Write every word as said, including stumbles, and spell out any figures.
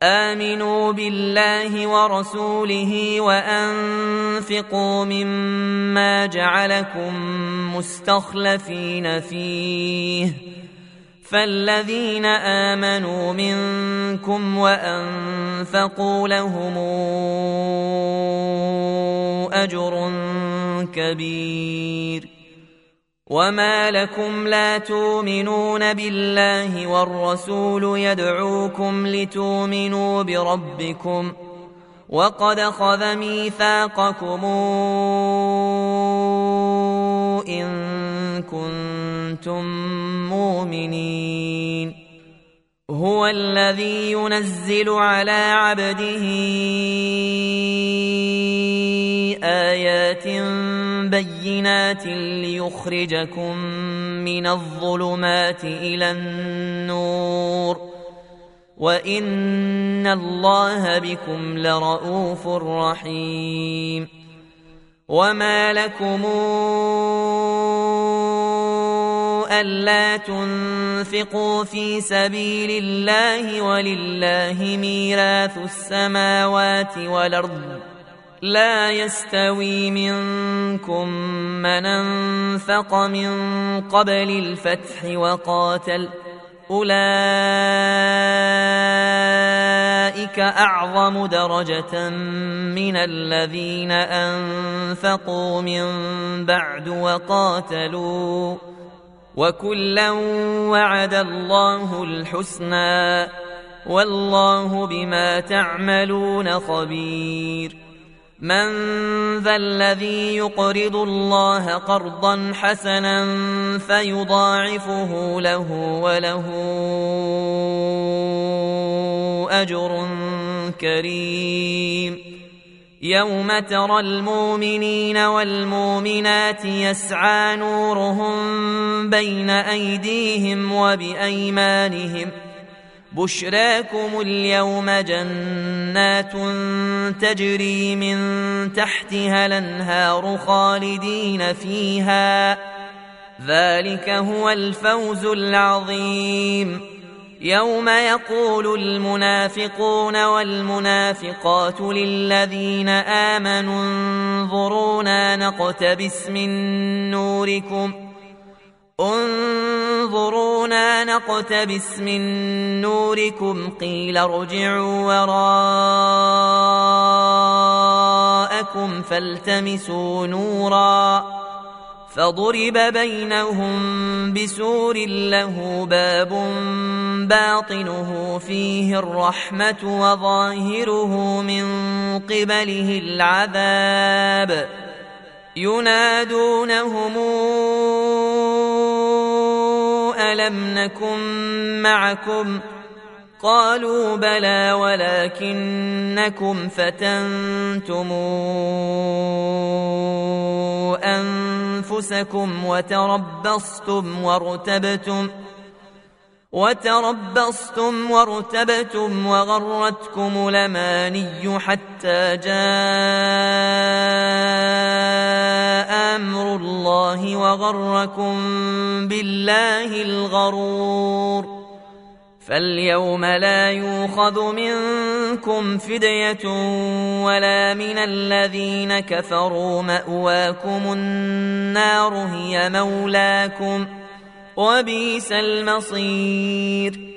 آمنوا بالله ورسوله وأنفقوا مما جعلكم مستخلفين فيه، فالذين آمنوا منكم وأنفقوا لهم أجر كبير. وما لكم لا تؤمنون بالله والرسول يدعوكم لتؤمنوا بربكم وقد أخذ ميثاقكم إن كنتم مؤمنين. هو الذي ينزل على عبده آيات بينات ليخرجكم من الظلمات إلى النور وإن الله بكم لرؤوف رحيم. وما لكم ألا تنفقوا في سبيل الله ولله ميراث السماوات والأرض لا يستوي منكم من أنفق من قبل الفتح وقاتل أولئك أعظم درجة من الذين أنفقوا من بعد وقاتلوا وكلا وعد الله الحسنى والله بما تعملون خبير. من ذا الذي يقرض الله قرضا حسنا فيضاعفه له وله أجر كريم. يوم ترى المؤمنين والمؤمنات يسعى نورهم بين أيديهم وبأيمانهم بشراكم اليوم جنات تجري من تحتها الأنهار خالدين فيها ذلك هو الفوز العظيم. يوم يقول المنافقون والمنافقات للذين آمنوا انظرونا نقتبس من نوركم انظرونا نقتبس من نوركم قيل ارجعوا وراءكم فالتمسوا نورا فضرب بينهم بسور له باب باطنه فيه الرحمة وظاهره من قبله العذاب ينادونهم ألم نكن معكم قالوا بلى ولكنكم فتنتم أنفسكم وتربصتم وارتبتم وتربصتم وارتبتم وغرتكم الأماني حتى جاء أمر الله وغركم بالله الغرور. فاليوم لا يؤخذ منكم فدية ولا من الذين كفروا مأواكم النار هي مولاكم وبئس المصير.